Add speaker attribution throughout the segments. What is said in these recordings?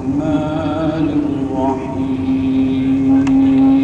Speaker 1: الرحمن الرحيم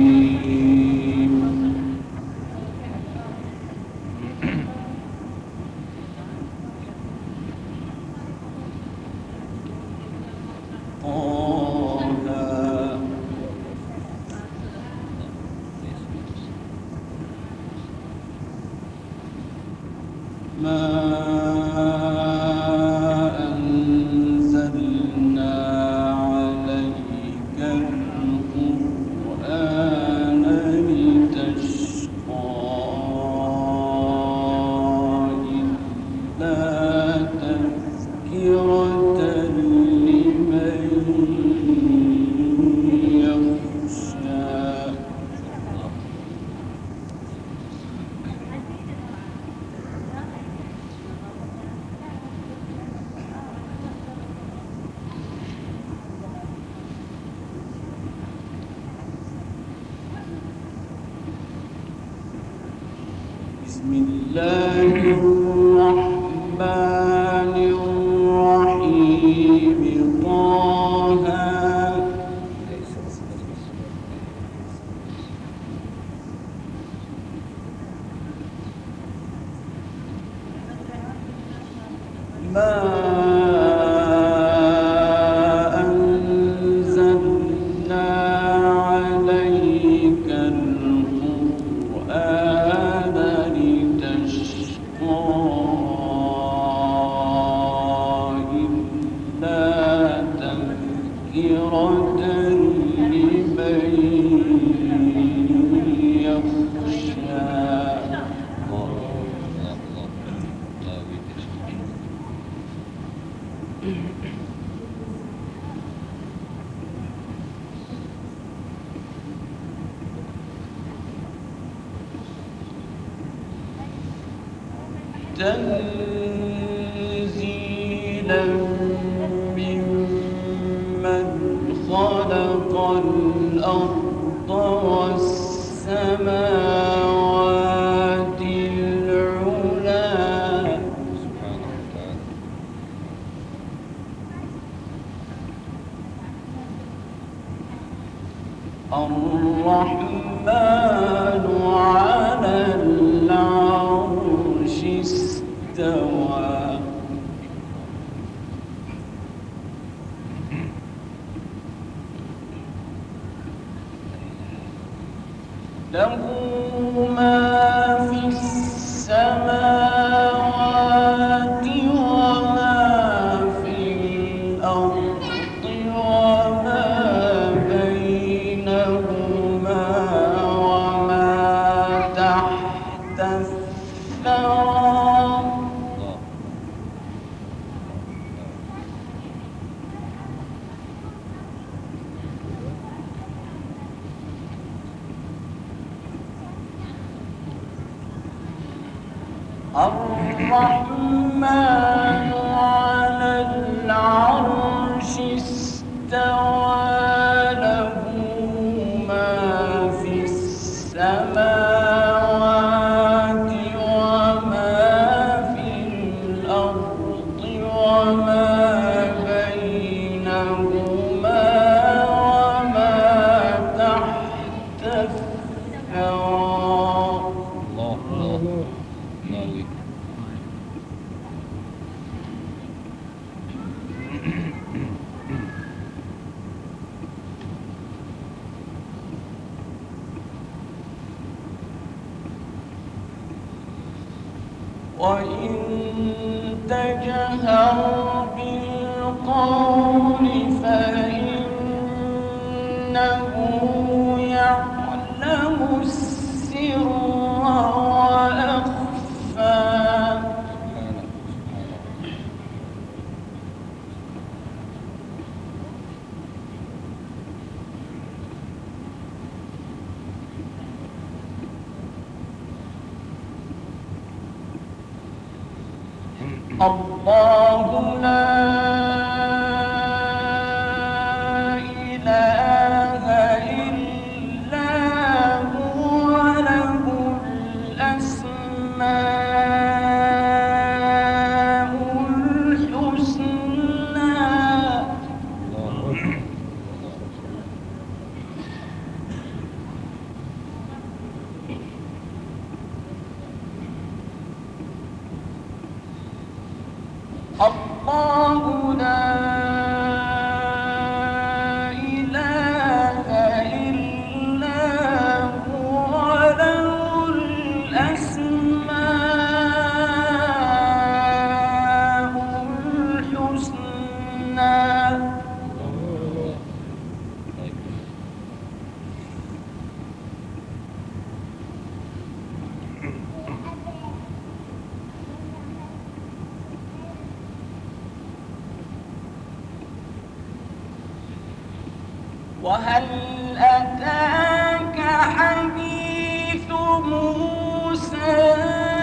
Speaker 1: بسم الله الرحمن الرحيم طه ما أنزلنا عليك القرآن لتشقى إلا تذكرة لمن يخشى تنزيلا ممن خلق الأرض والسماوات العلى الرحمن على العرش استوى له ما في السماوات وما في الأرض وما بينهما وما تحت الثرى الرحمن على العرش استوى له ما في السماوات وما في الأرض وما بينهما وما تحت الثرى وإن تجهر بالقول فإنه يعلم السر وأخفى الله لا إله إلا هو له الأسماء الحسنى وهل أتاك حديث موسى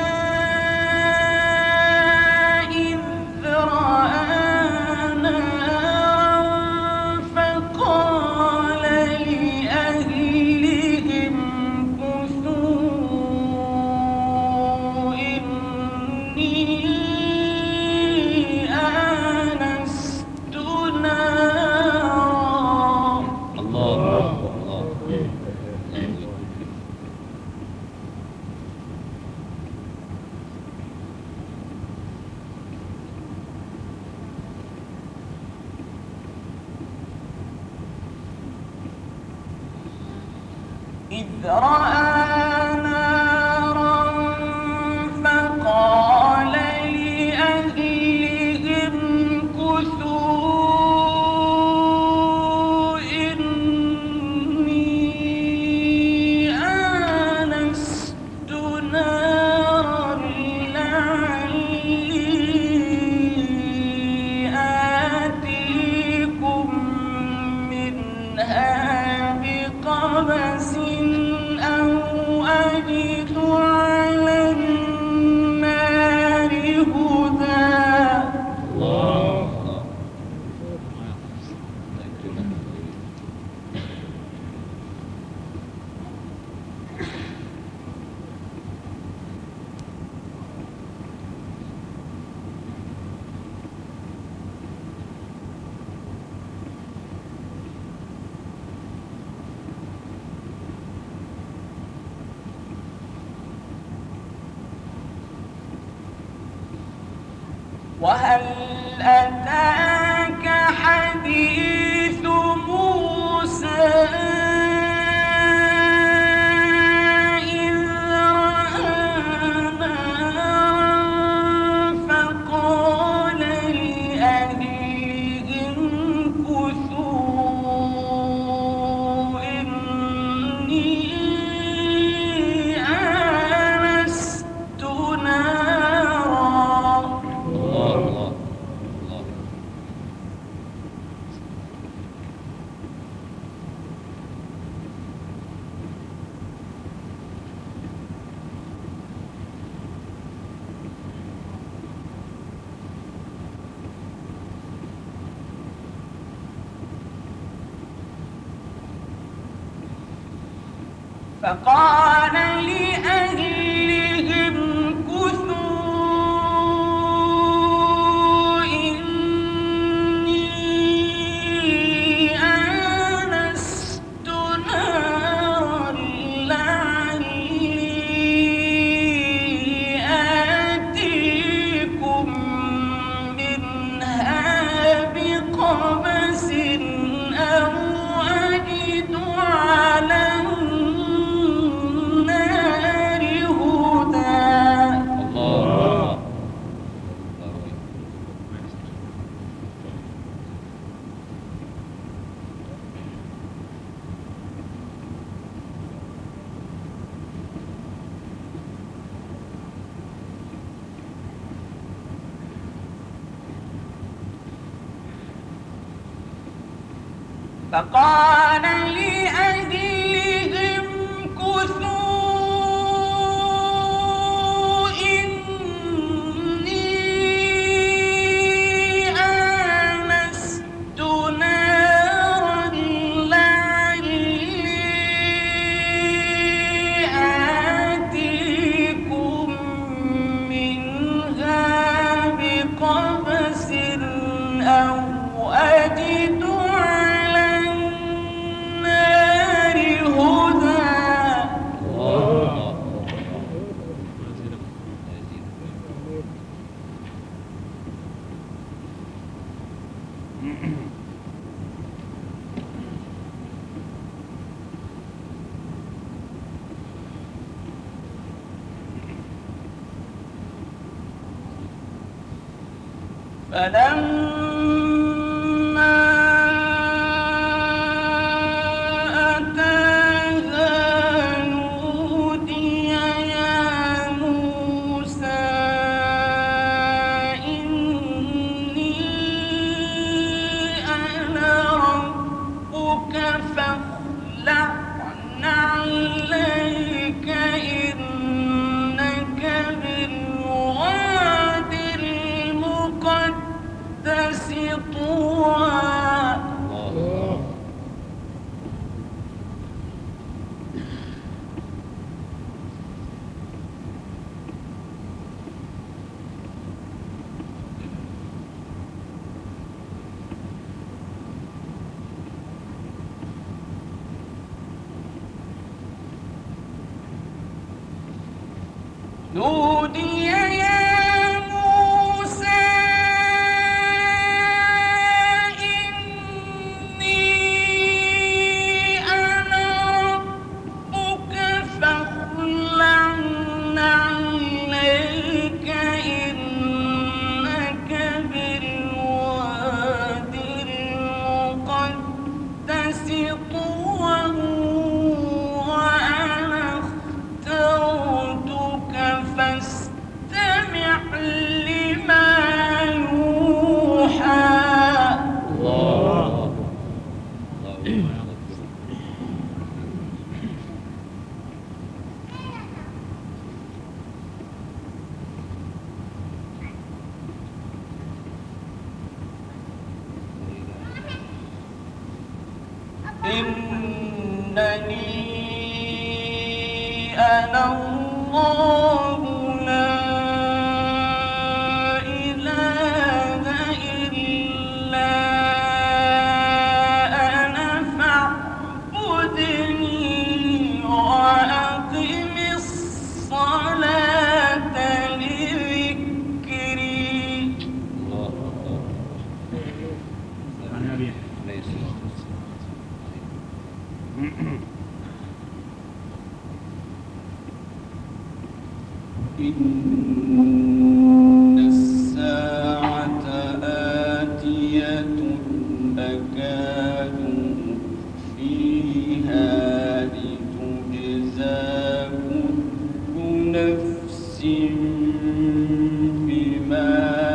Speaker 1: إذ رأى نارا فقال لأهلهم كثوا إني آنست نارا.
Speaker 2: الله الله.
Speaker 1: إذ رأى نارا فقال لأهلهم كثوا إني آنست نارا لعلي آتيكم منها بقبس أو أجد على النار هدى.
Speaker 2: الله.
Speaker 1: وهل أتاك حديث موسى إذ رأى نارا فقال لأهلهم كثوا إني آنست نارا.
Speaker 2: الله الله.
Speaker 1: فقال لأهلهم كثوا إني آنست نارا لعلي آتيكم منها بقبس أو أجد على النار هدى.
Speaker 2: الله.
Speaker 1: فقال لأهلهم كثوا إني آنست نارا لعلي آتيكم منها بقبس أو أجد على النار هدى.
Speaker 2: الله.
Speaker 1: فلما أتاها نودي يا موسى إني أنا ربك نودي يا موسى إني أنا ربك فاخلع نعليك إنك بالوادي المقدس طوى وأنا اخترتك فاستمع لما يوحى.
Speaker 2: الله الله
Speaker 1: إنني أنا الله لا إله إلا أنا فاعبدني وأقم الصلاة لذكري.
Speaker 2: الله
Speaker 3: عن أبي
Speaker 2: عليه الصلاة والسلام.
Speaker 1: إن الساعة آتية أكاد أخفيها لتجزى كل نفس بما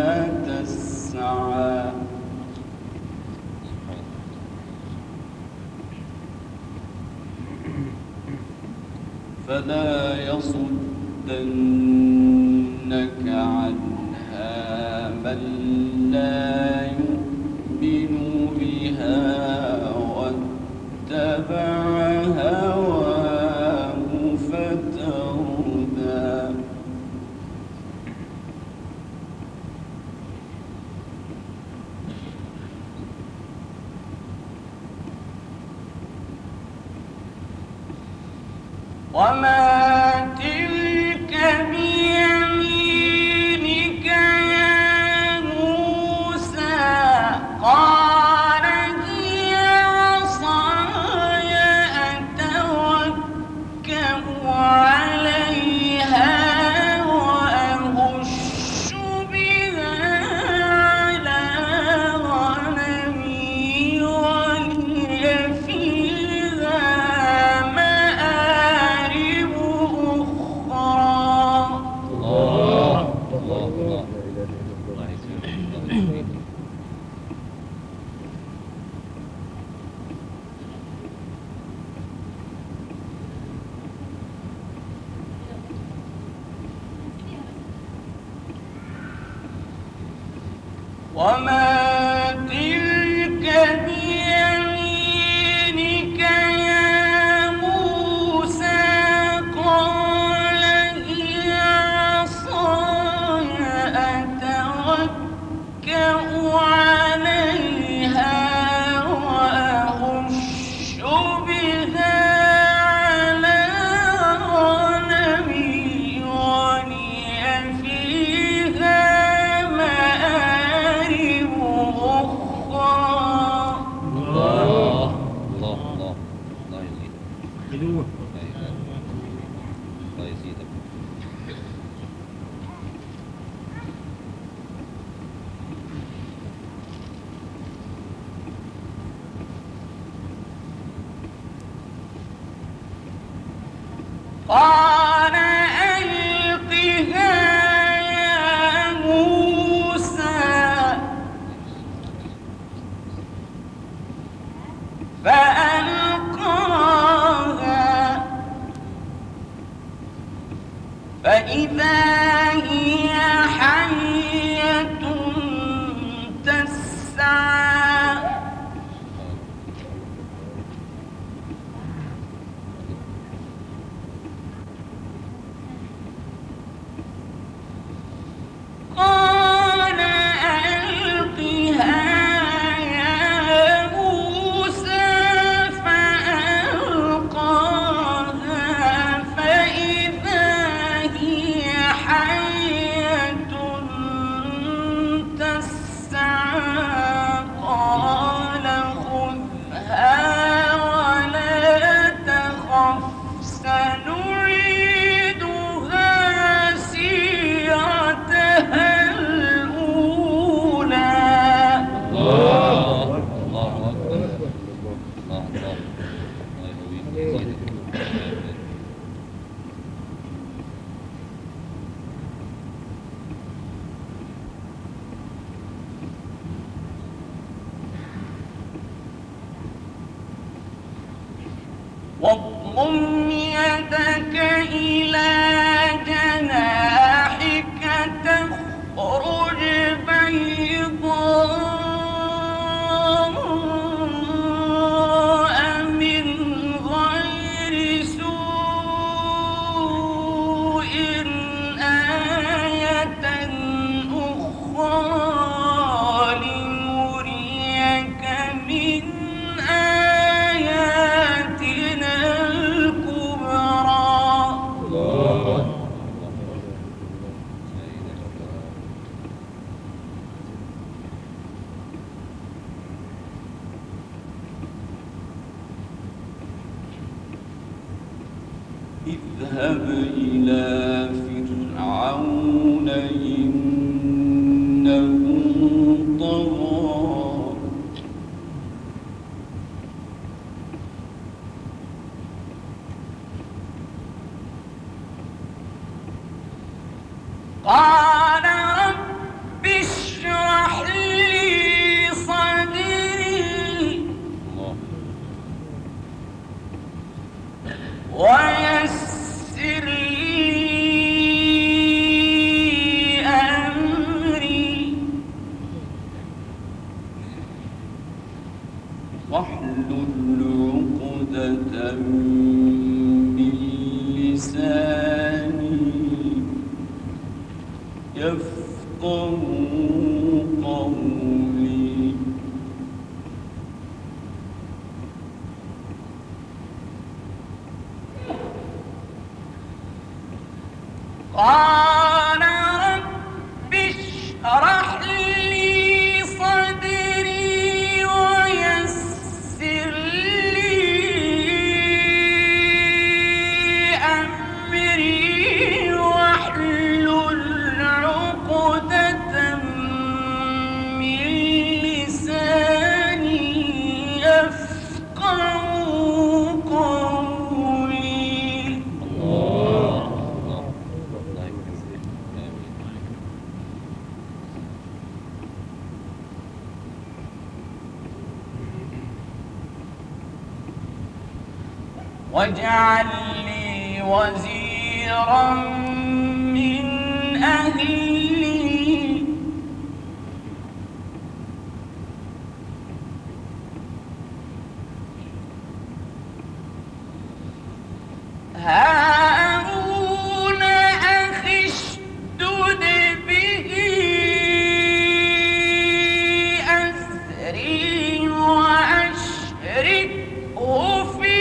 Speaker 1: تسعى. فلا يصدنك عنها من لا يؤمن بها واتبع هواه فتردى. وما تلك بيمينك يا موسى قال هي عصاي أتوكأ عليها وأهش بها على غنمي ولي فيها مآرب أخرى.
Speaker 2: الله الله الله الله يسلمك الله يسلمك.
Speaker 1: وما تلك بيمينك يا موسى قال هي عصاي أتوكأ عليها وأهش بها على غنمي ولي فيها مآرب أخرى.
Speaker 2: الله الله الله الله يزيدك
Speaker 3: خذوه
Speaker 2: لا إله إلا الله. الله يزيدك.
Speaker 1: قال ألقها يا موسى فألقاها فإذا هي حية تسعى. قال ألقها يا موسى فألقاها فإذا هي
Speaker 2: الله يقويك ويزيدك.
Speaker 1: واضم يدك إلى جناحك تخرج بيضاء من غير سوء آية أخرى لنريك من آياتنا الكبرى. اذهب إلى فرعون إنه طغى قال رب اشرح لي صدري ويسر لي أمري واحلل عقدة من لساني يفقه قولي. قال رب اشرح لي صدري ويسر لي أمري واحلل عقدة من لساني يفقه قولي. واجعل لي وزيرا من أهلي هارون أخي اشدد به أزري وأشركه في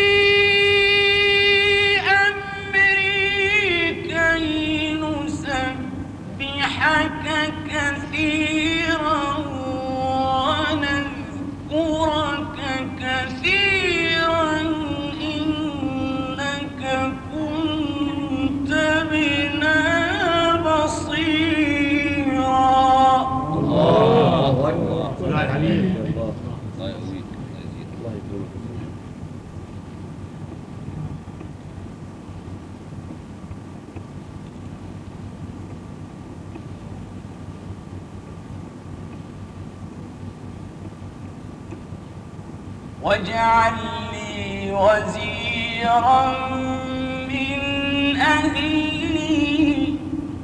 Speaker 1: كثيرا ونذكرك كثيرا إنك كنت بنا بصيرا.
Speaker 3: الله أكبر. الله العليم.
Speaker 2: الله يقويك ويزيدك.
Speaker 3: الله يكرمك.
Speaker 1: واجعل لي وزيرا من أهلي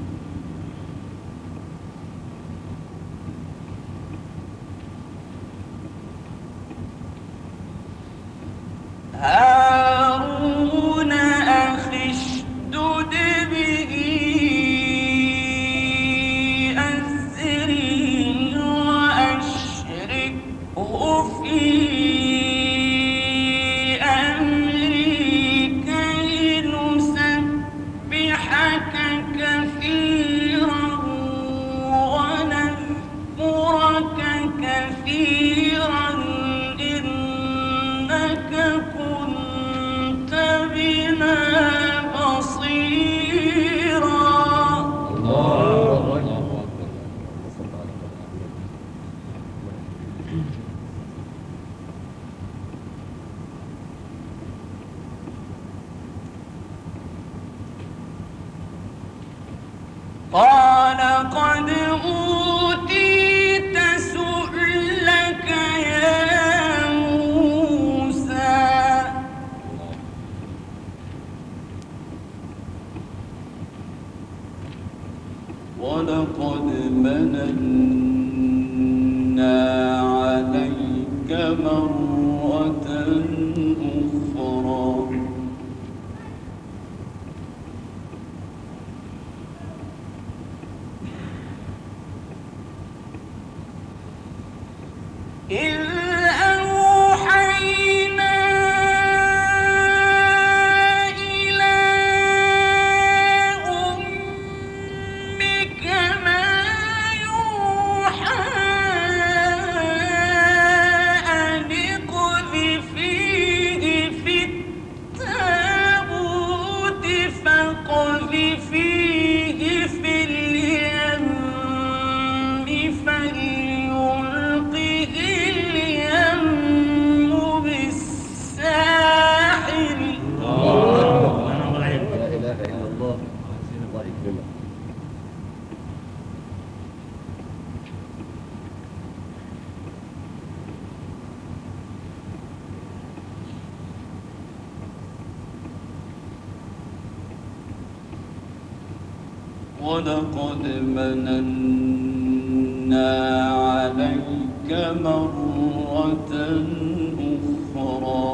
Speaker 1: هارون أخي اشدد به أزري وأشركه في أمري كي نسبحك كثيرا ونذكرك كثيرا إنك كنت قال قد أوتيت سؤلك يا موسى ولقد مننا عليك مرة أخرى إذ أوحينا إلى أمك ما يوحى أن اقذفيه في التابوت فاقذفيه في اليم فليلقه اليم بالساحل
Speaker 3: الله
Speaker 2: لا إله إلا الله. الله يكرمك.
Speaker 1: ولقد مننا عليك مرة أخرى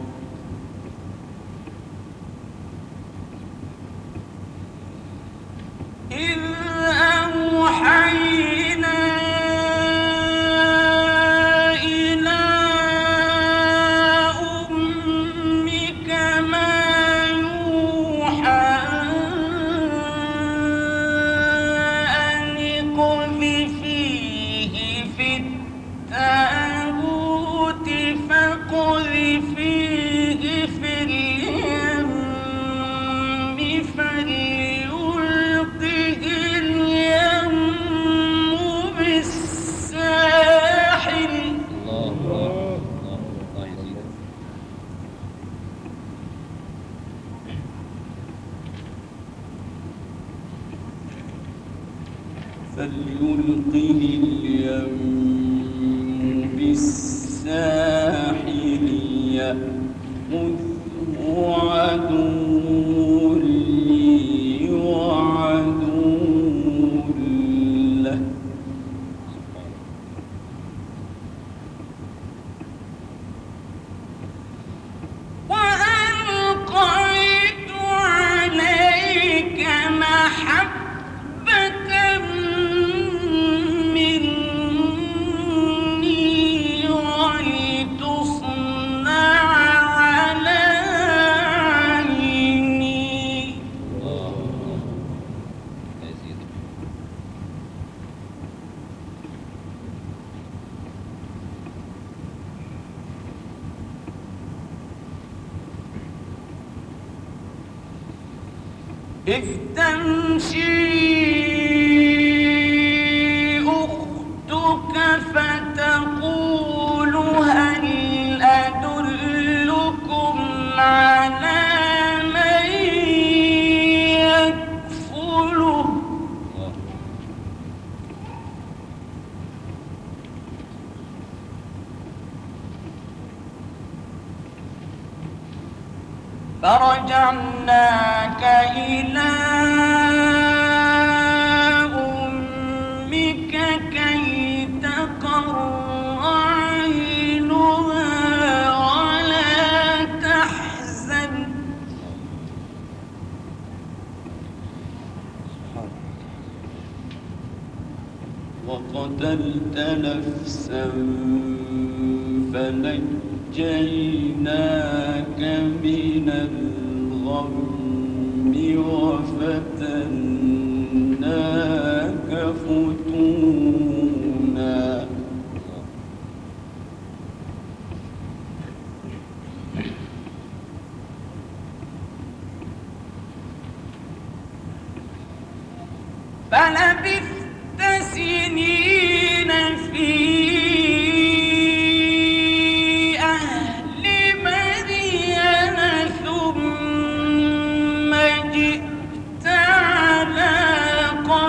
Speaker 1: إذ أوحينا إلى أمك ما يوحى أن اقذفيه في التابوت فاقذفيه في اليم فليلقه اليم بالساحل
Speaker 2: الله الله الله يزيدك.
Speaker 1: فليلقه اليم بالساحل يأخذه عدو لي وعدو له وألقيت عليك محبة مني ولتصنع على عيني
Speaker 2: الله الله يزيدك.
Speaker 1: إذ تمشي أختك فتقول هل أدلكم على من يكفله
Speaker 2: الله
Speaker 1: فرجعناك إلى أمك كي تقر عينها ولا تحزن وقتلت نفسا فنجيناك من الغم وفتناك فتونا فلبثت سنين في أهل مدين ثم جئت على قوم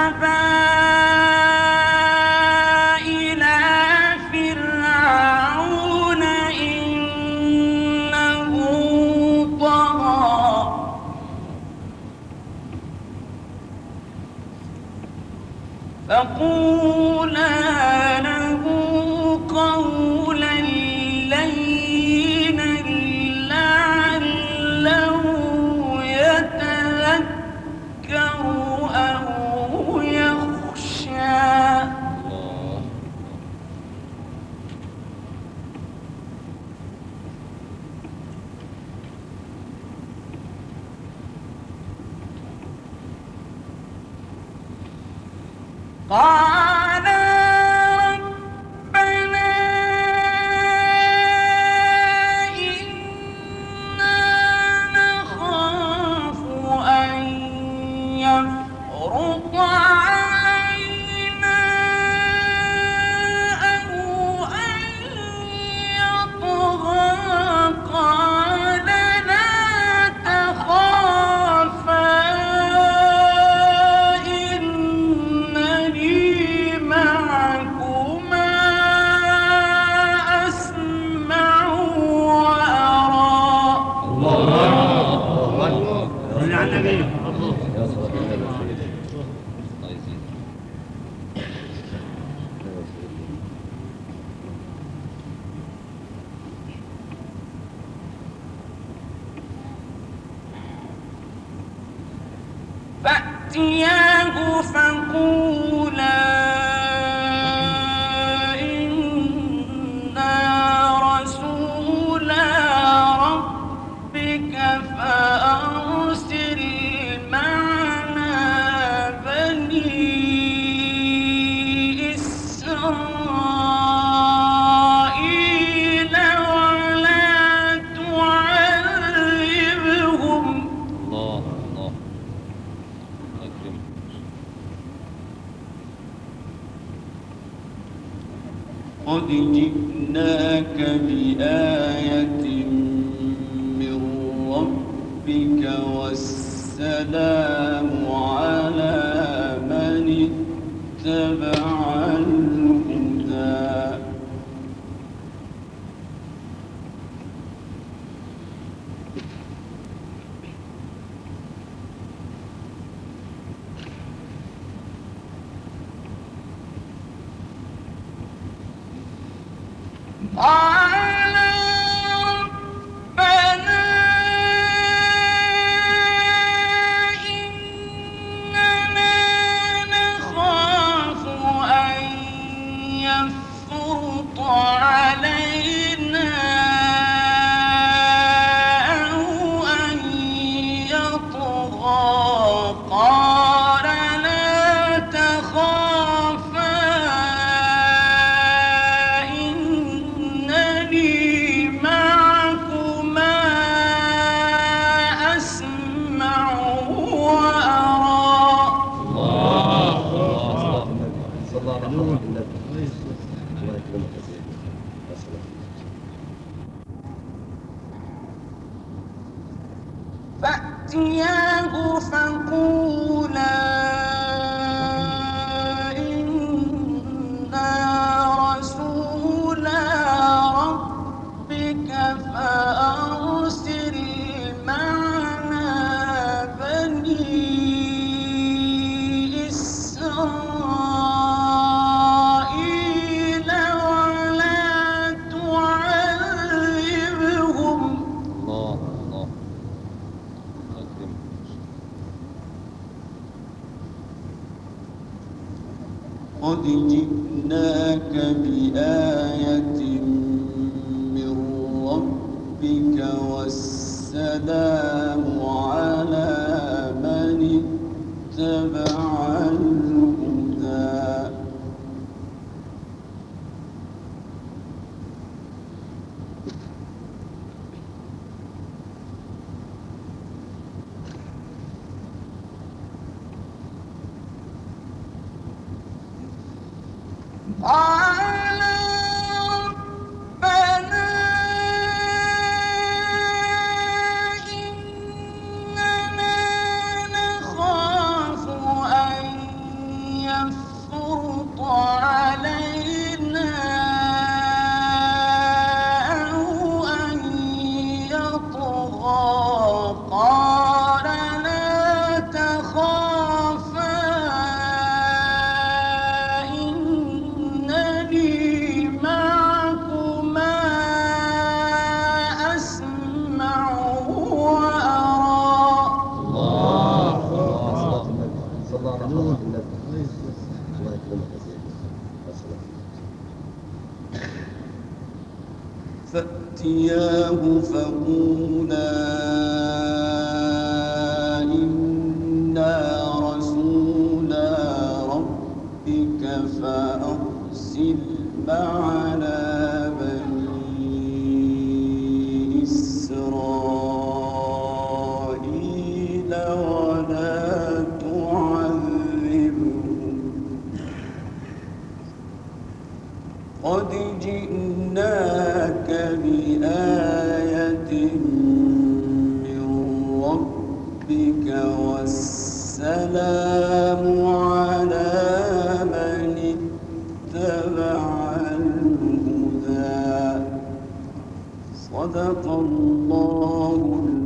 Speaker 1: اذهبا إلى فرعون إنه طغى فقولا له قولا لينا لعله يتذكر أو يخشى
Speaker 2: الله
Speaker 1: قال ربنا إنا نخاف أن يفرط علينا أو أن يطغى قال لا تخافا إنني معكما أسمع وأرى
Speaker 3: صل على النبي.
Speaker 2: يا صلاة النبي الله يزيدك
Speaker 1: فأتياه فقولا إنا رسولا ربك فأرسل معنا بني إسرائيل ولا تعذبهم
Speaker 2: الله الله أكرم
Speaker 1: قد جئناك بآية من ربك والسلام على من اتبع الهدى قال ربنا إننا نخاف أن يفرط علينا أو أن يطغى قال لا تخافا إنني معكما أسمع وأرى
Speaker 2: صلى الله عليه وسلم الله يكرمك يا سيدي يا سلام
Speaker 1: فأتياه فقولا إنا رسولا ربك فأرسل معنا بني إسرائيل ولا تعذبهم
Speaker 2: الله الله أكرم
Speaker 1: قد جئناك بآية من ربك والسلام على من اتبع الهدى قال ربنا إننا نخاف أن فأتياه فقولا إنا رسولا ربك فأرسل معنا بني إسرائيل ولا تعذبهم قد جئناك بآية من ربك والسلام على من اتبع الهدى صدق الله